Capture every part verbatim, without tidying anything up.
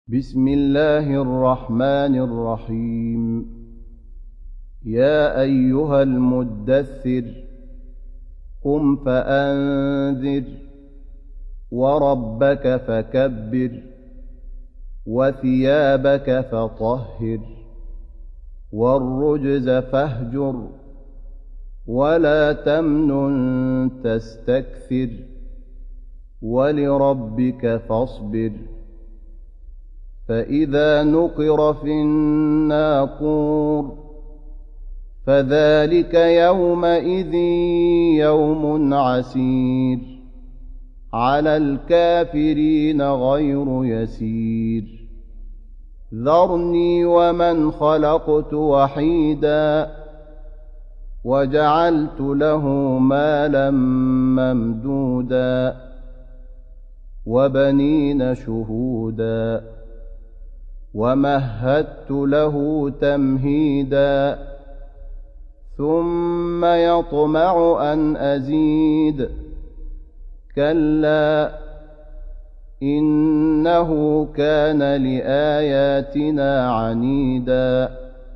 بسم الله الرحمن الرحيم. يا أيها المدثر قم فأنذر وربك فكبر وثيابك فطهر والرجز فاهجر ولا تمنن تستكثر ولربك فاصبر. فإذا نقر في الناقور فذلك يومئذ يوم عسير على الكافرين غير يسير. ذرني ومن خلقت وحيدا وجعلت له مالا ممدودا وبنين شهودا ومهدت له تمهيدا ثم يطمع أن أزيد. كلا إنه كان لآياتنا عنيدا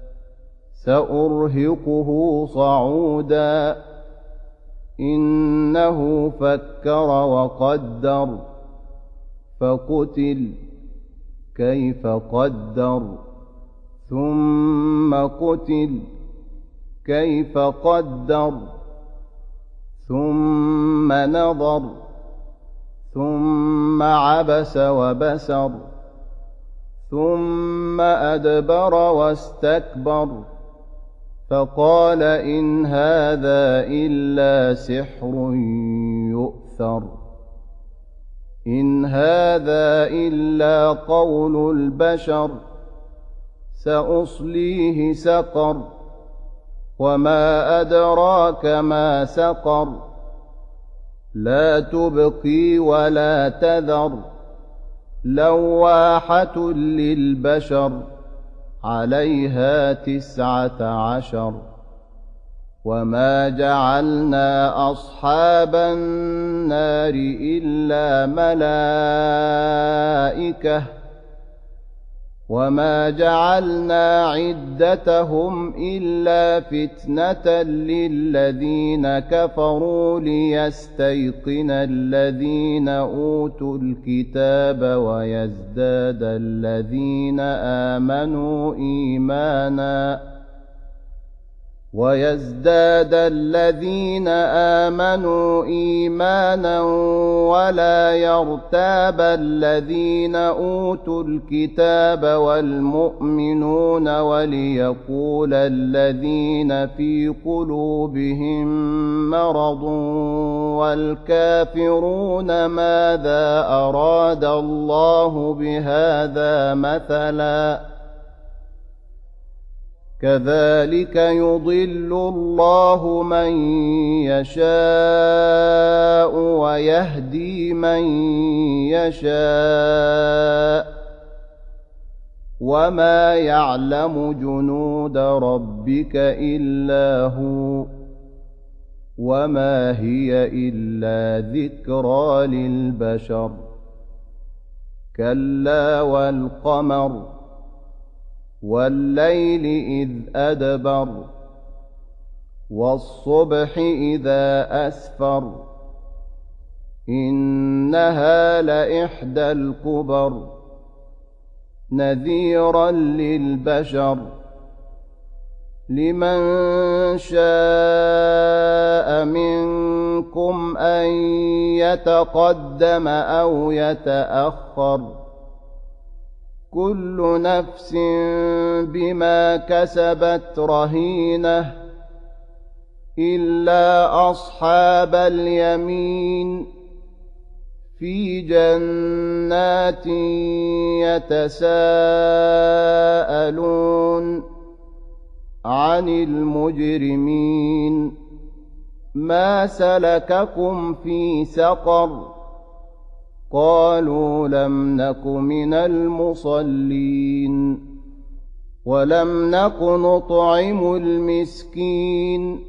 سأرهقه صعودا. إنه فكر وقدر فقتل كيف قدر ثم قتل كيف قدر ثم نظر ثم عبس وبسر ثم أدبر واستكبر فقال إن هذا إلا سحر يؤثر. إن هذا إلا قول البشر سأصليه سقر وما أدراك ما سقر. لا تبقي ولا تذر لواحة للبشر عليها تسعة عشر. وما جعلنا أصحاب النار إلا ملائكة وما جعلنا عدتهم إلا فتنة للذين كفروا ليستيقن الذين أوتوا الكتاب ويزداد الذين آمنوا إيمانا ويزداد الذين آمنوا إيمانا ولا يرتاب الذين أوتوا الكتاب والمؤمنون وليقول الذين في قلوبهم مرض والكافرون ماذا أراد الله بهذا مثلا. كذلك يضل الله من يشاء ويهدي من يشاء وما يعلم جنود ربك إلا هو وما هي إلا ذكرى للبشر. كلا والقمر والليل إذ أدبر والصبح إذا أسفر إنها لإحدى الكبر نذيرا للبشر. لمن شاء منكم أن يتقدم أو يتأخر كل نفس بما كسبت رهينة إلا أصحاب اليمين في جنات يتساءلون عن المجرمين ما سلككم في سقر قالوا لم نك من المصلين ولم نك نطعم المسكين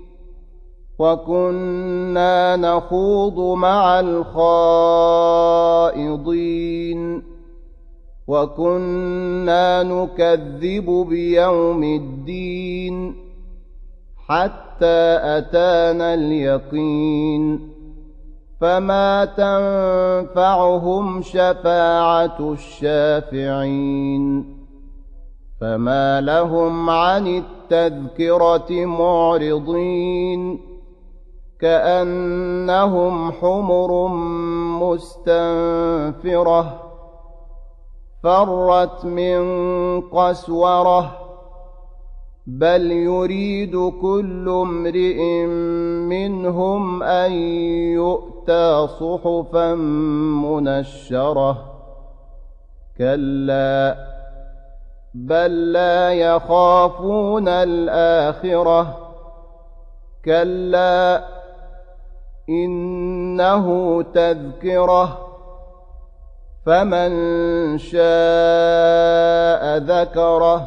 وكنا نخوض مع الخائضين وكنا نكذب بيوم الدين حتى أتانا اليقين فما تنفعهم شفاعة الشافعين فما لهم عن التذكرة معرضين كأنهم حمر مستنفرة فرت من قسورة بل يريد كل امرئ منهم أن يؤتى صحفا منشرة كلا بل لا يخافون الآخرة كلا إنه تذكرة فمن شاء ذكره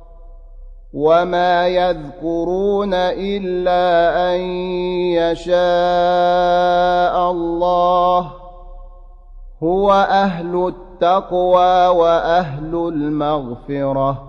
وما يذكرون إلا أن يشاء الله هو أهل التقوى وأهل المغفرة